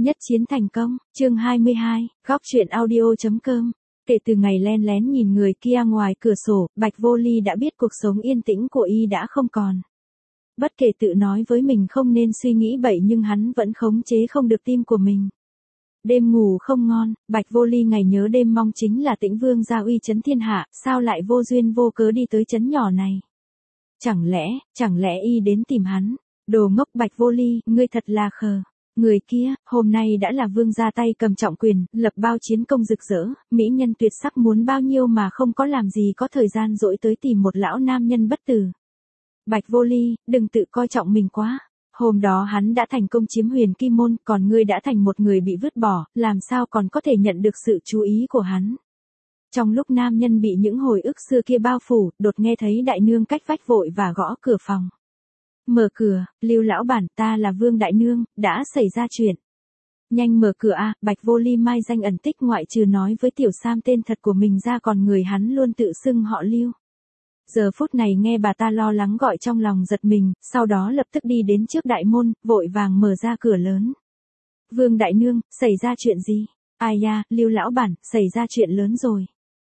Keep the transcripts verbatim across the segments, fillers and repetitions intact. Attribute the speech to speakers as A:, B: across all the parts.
A: Nhất chiến thành công, chương hai mươi hai, góc truyện audio.com. Kể từ ngày len lén nhìn người kia ngoài cửa sổ, Bạch Vô Ly đã biết cuộc sống yên tĩnh của y đã không còn. Bất kể tự nói với mình không nên suy nghĩ bậy nhưng hắn vẫn khống chế không được tim của mình. Đêm ngủ không ngon, Bạch Vô Ly ngày nhớ đêm mong chính là Tĩnh Vương gia uy chấn thiên hạ, sao lại vô duyên vô cớ đi tới chấn nhỏ này. Chẳng lẽ, chẳng lẽ y đến tìm hắn, đồ ngốc Bạch Vô Ly, ngươi thật là khờ. Người kia, hôm nay đã là vương gia tay cầm trọng quyền, lập bao chiến công rực rỡ, mỹ nhân tuyệt sắc muốn bao nhiêu mà không có làm gì có thời gian dỗi tới tìm một lão nam nhân bất tử. Bạch Vô Ly, đừng tự coi trọng mình quá. Hôm đó hắn đã thành công chiếm Huyền Kim Môn, còn ngươi đã thành một người bị vứt bỏ, làm sao còn có thể nhận được sự chú ý của hắn. Trong lúc nam nhân bị những hồi ức xưa kia bao phủ, đột nghe thấy đại nương cách vách vội và gõ cửa phòng. Mở cửa, Lưu lão bản, ta là Vương đại nương, đã xảy ra chuyện. Nhanh mở cửa a, Bạch Vô Ly mai danh ẩn tích ngoại trừ nói với Tiểu Sam tên thật của mình ra còn người hắn luôn tự xưng họ Lưu. Giờ phút này nghe bà ta lo lắng gọi trong lòng giật mình, sau đó lập tức đi đến trước đại môn, vội vàng mở ra cửa lớn. Vương đại nương, xảy ra chuyện gì? Ai da, Lưu lão bản, xảy ra chuyện lớn rồi.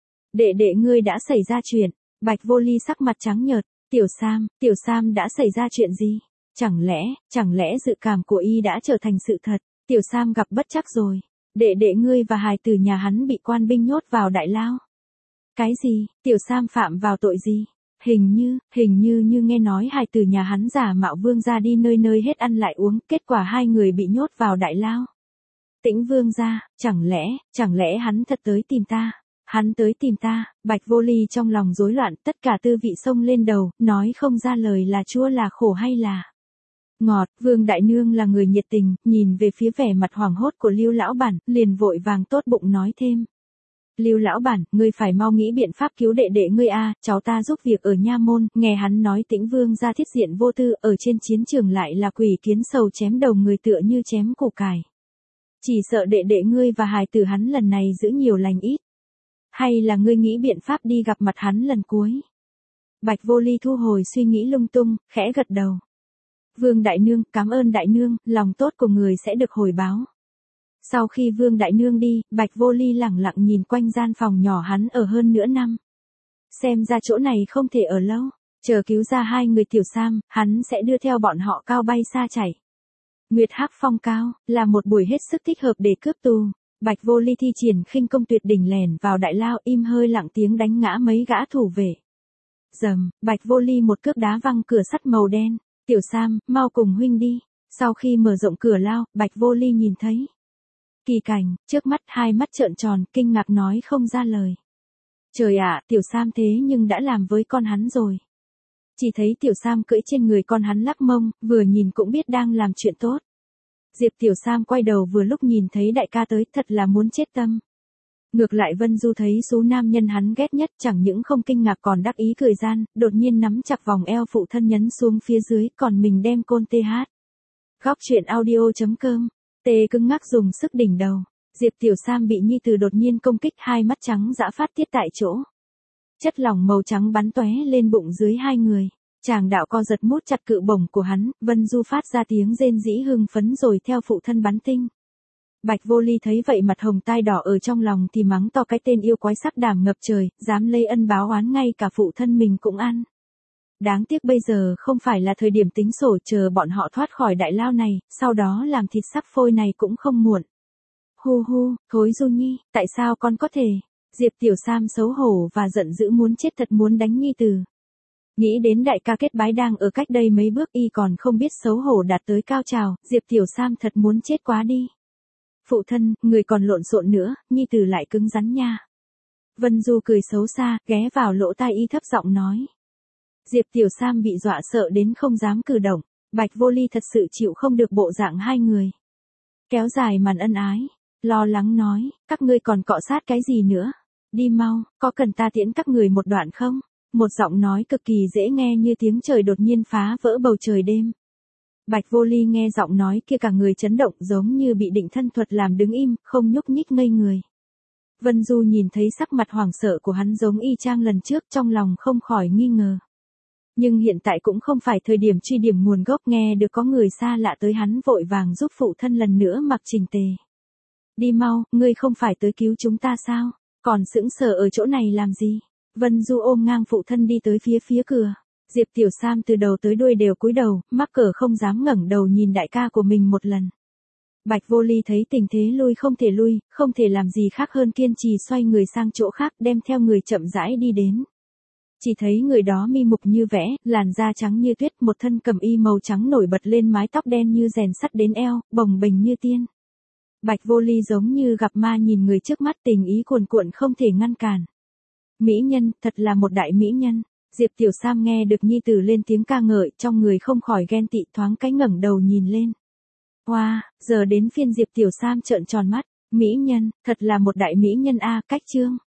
A: Đệ đệ ngươi đã xảy ra chuyện. Bạch Vô Ly sắc mặt trắng nhợt. Tiểu Sam, Tiểu Sam đã xảy ra chuyện gì? Chẳng lẽ, chẳng lẽ dự cảm của y đã trở thành sự thật? Tiểu Sam gặp bất trắc rồi. Đệ đệ ngươi và hài tử nhà hắn bị quan binh nhốt vào đại lao. Cái gì? Tiểu Sam phạm vào tội gì? Hình như, hình như như nghe nói hài tử nhà hắn giả mạo vương gia đi nơi nơi hết ăn lại uống, kết quả hai người bị nhốt vào đại lao. Tĩnh Vương gia, chẳng lẽ, chẳng lẽ hắn thật tới tìm ta? Hắn tới tìm ta, Bạch Vô Ly trong lòng rối loạn, tất cả tư vị xông lên đầu, nói không ra lời là chua là khổ hay là ngọt. Vương đại nương là người nhiệt tình, nhìn về phía vẻ mặt hoảng hốt của Lưu lão bản, liền vội vàng tốt bụng nói thêm. Lưu lão bản, ngươi phải mau nghĩ biện pháp cứu đệ đệ ngươi a, cháu ta giúp việc ở nha môn, nghe hắn nói Tĩnh Vương gia thiết diện vô tư, ở trên chiến trường lại là quỷ kiến sầu chém đầu người tựa như chém củ cải. Chỉ sợ đệ đệ ngươi và hài tử hắn lần này giữ nhiều lành ít. Hay là ngươi nghĩ biện pháp đi gặp mặt hắn lần cuối? Bạch Vô Ly thu hồi suy nghĩ lung tung, khẽ gật đầu. Vương đại nương, cảm ơn đại nương, lòng tốt của người sẽ được hồi báo. Sau khi Vương đại nương đi, Bạch Vô Ly lẳng lặng nhìn quanh gian phòng nhỏ hắn ở hơn nửa năm. Xem ra chỗ này không thể ở lâu, chờ cứu ra hai người Tiểu Sam, hắn sẽ đưa theo bọn họ cao bay xa chảy. Nguyệt Hắc Phong Cao, là một buổi hết sức thích hợp để cướp tù. Bạch Vô Ly thi triển khinh công tuyệt đỉnh lèn vào đại lao, im hơi lặng tiếng đánh ngã mấy gã thủ vệ. Dầm, Bạch Vô Ly một cước đá văng cửa sắt màu đen. Tiểu Sam, mau cùng huynh đi. Sau khi mở rộng cửa lao, Bạch Vô Ly nhìn thấy kỳ cảnh, trước mắt hai mắt trợn tròn, kinh ngạc nói không ra lời. Trời ạ, Tiểu Sam thế nhưng đã làm với con hắn rồi. Chỉ thấy Tiểu Sam cưỡi trên người con hắn lắc mông, vừa nhìn cũng biết đang làm chuyện tốt. Diệp Tiểu Sam quay đầu vừa lúc nhìn thấy đại ca tới, thật là muốn chết tâm. Ngược lại Vân Du thấy số nam nhân hắn ghét nhất, chẳng những không kinh ngạc còn đắc ý cười gian, đột nhiên nắm chặt vòng eo phụ thân nhấn xuống phía dưới, còn mình đem côn tê hát. Góc truyện audio.com, tê cứng ngắc dùng sức đỉnh đầu. Diệp Tiểu Sam bị nhi tử đột nhiên công kích, hai mắt trắng dã phát tiết tại chỗ. Chất lỏng màu trắng bắn tóe lên bụng dưới hai người. Chàng đạo co giật mút chặt cự bổng của hắn, Vân Du phát ra tiếng rên rĩ hưng phấn rồi theo phụ thân bắn tinh. Bạch Vô Ly thấy vậy mặt hồng tai đỏ ở trong lòng thì mắng to cái tên yêu quái sắc đảm ngập trời, dám lây ân báo oán ngay cả phụ thân mình cũng ăn. Đáng tiếc bây giờ không phải là thời điểm tính sổ, chờ bọn họ thoát khỏi đại lao này, sau đó làm thịt sắc phôi này cũng không muộn. Hu hu, thối Du Nhi, tại sao con có thể? Diệp Tiểu Sam xấu hổ và giận dữ muốn chết thật muốn đánh nhi tử. Nghĩ đến đại ca kết bái đang ở cách đây mấy bước y còn không biết xấu hổ đạt tới cao trào, Diệp Tiểu Sam thật muốn chết quá đi. Phụ thân, người còn lộn xộn nữa, nhi tử lại cứng rắn nha. Vân Du cười xấu xa, ghé vào lỗ tai y thấp giọng nói. Diệp Tiểu Sam bị dọa sợ đến không dám cử động, Bạch Vô Ly thật sự chịu không được bộ dạng hai người. Kéo dài màn ân ái, lo lắng nói, các ngươi còn cọ sát cái gì nữa? Đi mau, có cần ta tiễn các người một đoạn không? Một giọng nói cực kỳ dễ nghe như tiếng trời đột nhiên phá vỡ bầu trời đêm. Bạch Vô Ly nghe giọng nói kia cả người chấn động giống như bị định thân thuật làm đứng im, không nhúc nhích ngây người. Vân Du nhìn thấy sắc mặt hoảng sợ của hắn giống y chang lần trước trong lòng không khỏi nghi ngờ. Nhưng hiện tại cũng không phải thời điểm truy điểm nguồn gốc, nghe được có người xa lạ tới hắn vội vàng giúp phụ thân lần nữa mặc chỉnh tề. Đi mau, ngươi không phải tới cứu chúng ta sao? Còn sững sờ ở chỗ này làm gì? Vân Du ôm ngang phụ thân đi tới phía phía cửa. Diệp Tiểu Sam từ đầu tới đuôi đều cúi đầu, mắc cỡ không dám ngẩng đầu nhìn đại ca của mình một lần. Bạch Vô Ly thấy tình thế lui không thể lui, không thể làm gì khác hơn kiên trì xoay người sang chỗ khác, đem theo người chậm rãi đi đến. Chỉ thấy người đó mi mục như vẽ, làn da trắng như tuyết, một thân cẩm y màu trắng nổi bật lên, mái tóc đen như rèn sắt đến eo, bồng bềnh như tiên. Bạch Vô Ly giống như gặp ma nhìn người trước mắt, tình ý cuồn cuộn không thể ngăn cản. Mỹ nhân, thật là một đại mỹ nhân. Diệp Tiểu Sam nghe được nhi tử lên tiếng ca ngợi, trong người không khỏi ghen tị, thoáng cái ngẩng đầu nhìn lên. Wow, giờ đến phiên Diệp Tiểu Sam trợn tròn mắt, mỹ nhân, thật là một đại mỹ nhân a, cách chương.